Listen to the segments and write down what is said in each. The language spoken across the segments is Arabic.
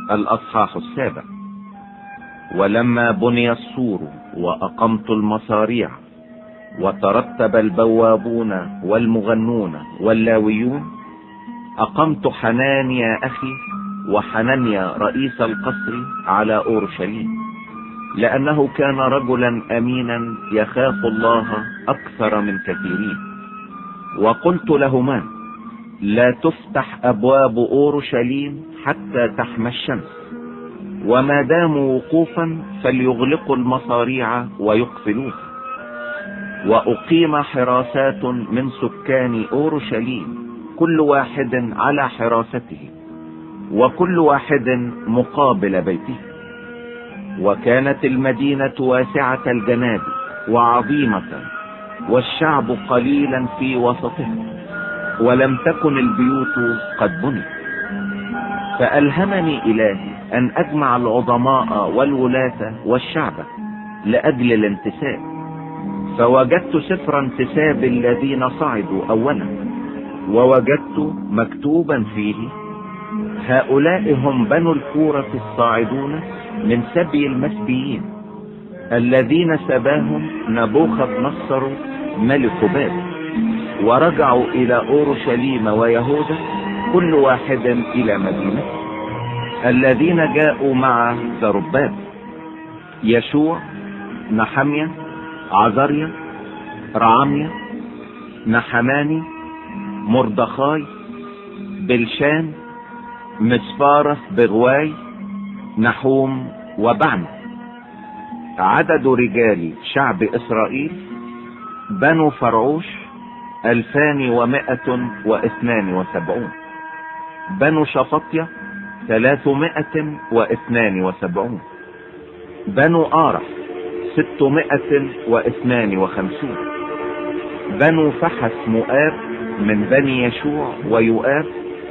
الأصحاح 7. ولما بني السور وأقمت المصاريع وترتب البوابون والمغنون واللاويون، أقمت حنانيا أخي وحنانيا رئيس القصر على أورشليم، لأنه كان رجلا أمينا يخاف الله أكثر من كثيرين. وقلت لهما: لا تفتح أبواب أورشليم حتى تحمى الشمس، وما داموا وقوفا فليغلقوا المصاريع ويقفلوها. وأقيم حراسات من سكان أورشليم، كل واحد على حراسته، وكل واحد مقابل بيته. وكانت المدينة واسعة الجناب وعظيمة، والشعب قليلا في وسطها، ولم تكن البيوت قد بنيت. فألهمني إلهي أن أجمع العظماء والولاة والشعب لأجل الانتساب، فوجدت سفر انتساب الذين صعدوا أولا، ووجدت مكتوبا فيه: هؤلاء هم بنو الكورة الصاعدون من سبي المسبيين، الذين سباهم نبوخذ نصر ملك بابل، ورجعوا إلى أورشليم ويهوذا كل واحد إلى مدينته، الذين جاءوا مع زربابل: يشوع، نحميا، عزريا، رعميا، نحماني، مردخاي، بلشان، مسفارة بغواي، نحوم، وبعنا. عدد رجال شعب إسرائيل بنو فرعوش 2172. بنو شفطية 372. بنو آرح 652. بنو فحس مؤاب من بني يشوع ويؤاب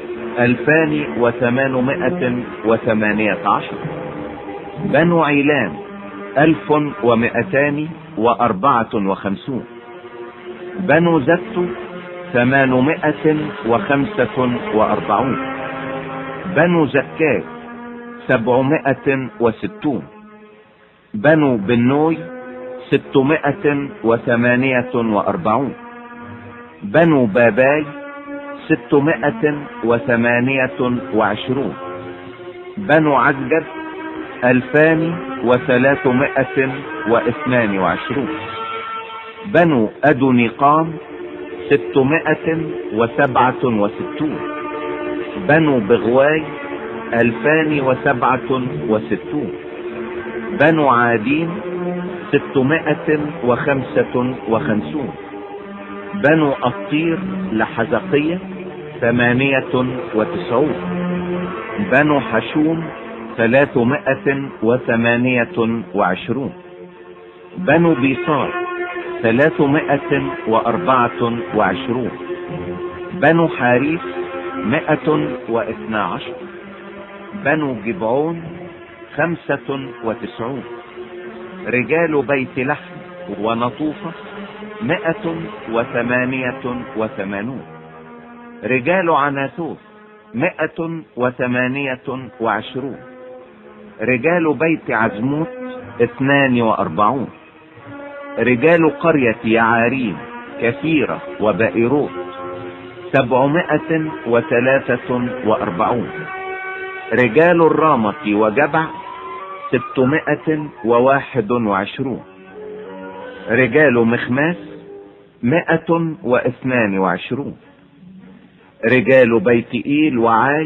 2818. بنو عيلان 1254. بنو زت 845. بنو زكاي 760. بنو بنوي 648. بنو باباي 628. بنو عزجر 2322. بنو أدونيقام 667. بنو بغواي 2067. بنو عادين 655. بنو أطير لحزقية 98. بنو حشوم 328. بنو بيصار 324. بنو حاريث 112. بنو جبعون 95. رجال بيت لحم ونطوفة 188. رجال عناثوث 128. رجال بيت عزموت 42. رجال قرية يعاريم كثيرة وبائروت 743. رجال الرامة وجبع 621. رجال مخماس 122. رجال بيت إيل وعاي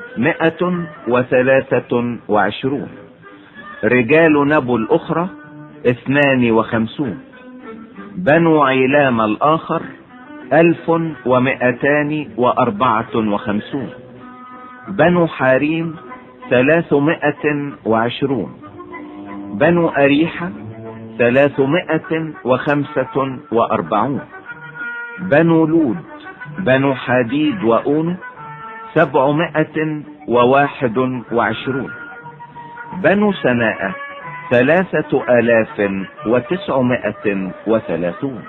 123. رجال نبو الأخرى 52. بنو عيلام الآخر 1254. بنو حاريم 320. بنو أريحة 345. بنو لود بنو حديد وأونو 721. بنو سناء 3930.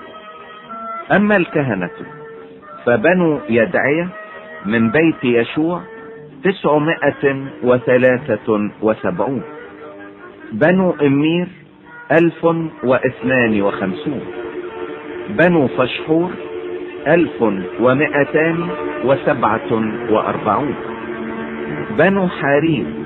أما الكهنة فبنو يدعية من بيت يشوع 973. بنو إمير 1052. بنو فشحور 1247. بنو حاريم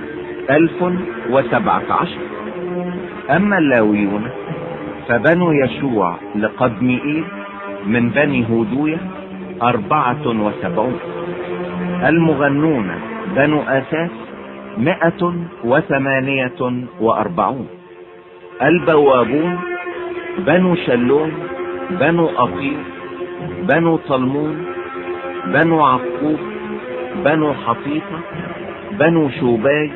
1017. أما اللاويون فبنو يشوع لقدمئيل من بني هودوية 74. المغنون بنو آساف 148. البوابون بنو شلوم بنو أقيل بنو طلمون بنو عقوب بنو حطيطة بنو شوباي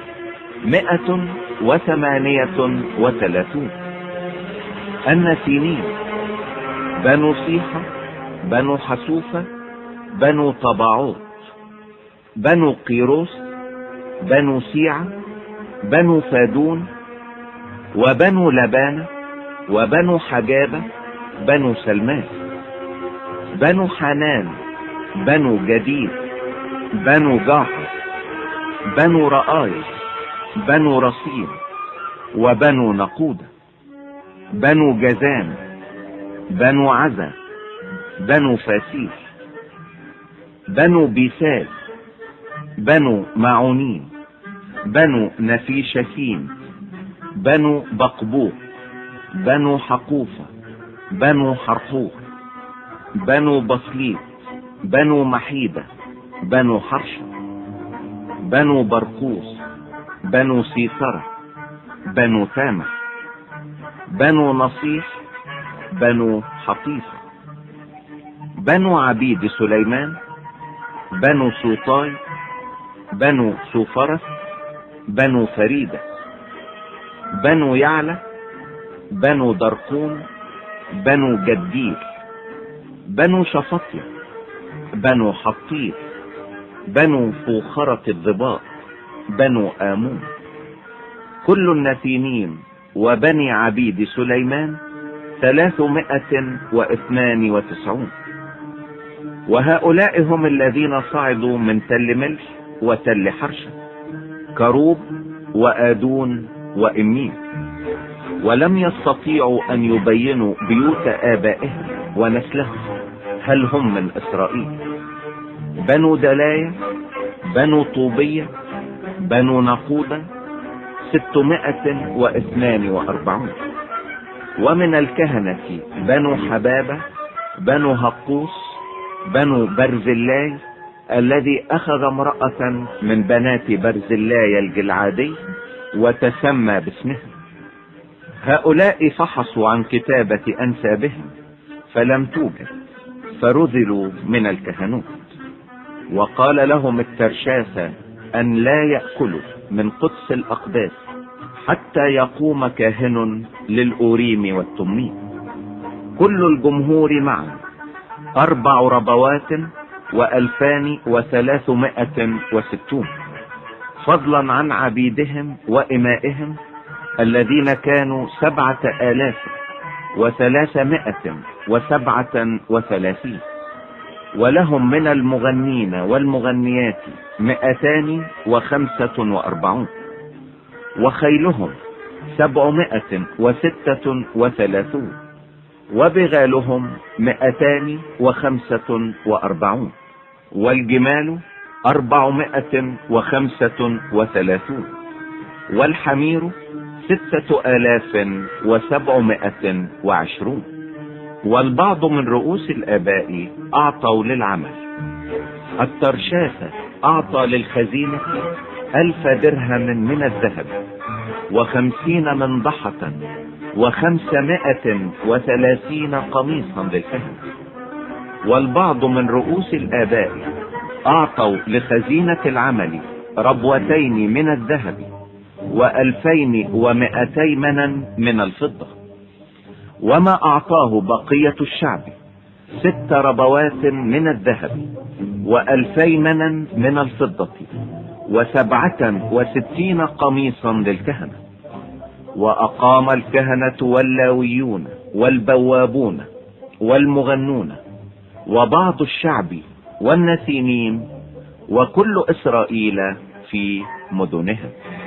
138. النسينين بنو صيحة بنو حسوفة بنو طباعوت بنو قيروس بنو سيعة بنو فادون وبنو لبانة وبنو حجابة بنو سلمان. بنو حنان بنو جديد بنو جاحر بنو رآي بنو رصين وبنو نقودة. بنو جزان بنو عزا بنو فاسيل بنو بيسال بنو معونين بنو نفيشكين بنو بقبوق بنو حقوفة بنو حرحوق بنو بصليت بنو محيدة بنو حرشة بنو برقوس بنو سيطرة بنو تامح بنو نصيح بنو حطيفة. بنو عبيد سليمان بنو سوطاي بنو سوفرس بنو فريدة بنو يعلى بنو درقوم بنو جديل بنو شفطية بنو حطيف بنو فوخرة الضباء بنو آمون. كل النسينين وبني عبيد سليمان 392. وهؤلاء هم الذين صعدوا من تل ملح وتل حرشة كروب وآدون وإمين، ولم يستطيعوا أن يبينوا بيوت آبائهم ونسلهم هل هم من إسرائيل. بنو دلاية بنو طوبية بنو نقودة 642. ومن الكهنة بنو حبابة بنو هقوس بنو برزلاي الذي أخذ امرأة من بنات برزلاي الجلعادي وتسمى باسمها. هؤلاء فحصوا عن كتابة أنسابهم فلم توجد فرذلوا من الكهنوت. وقال لهم الترشاثة أن لا يأكلوا من قدس الأقداس حتى يقوم كاهن للأوريم والتميم. كل الجمهور معا 4 ربوات و2360، فضلا عن عبيدهم وإمائهم الذين كانوا 7337. ولهم من المغنين والمغنيات 245، وخيلهم 736، وبغالهم 245، والجمال 435، والحمير 6720. والبعض من رؤوس الآباء أعطوا للعمل. الترشاثة أعطى للخزينة 1000 درهم من الذهب 50 منضحة 530 قميصا للكهنة. والبعض من رؤوس الآباء أعطوا لخزينة العمل 2 من الذهب 2200 منا من الفضة. وما أعطاه بقية الشعب 6 ربوات من الذهب 2000 منا من الفضة 67 قميصا للكهنة. وأقام الكهنة واللاويون والبوابون والمغنون وبعض الشعب والنسيمين وكل إسرائيل في مدنهم.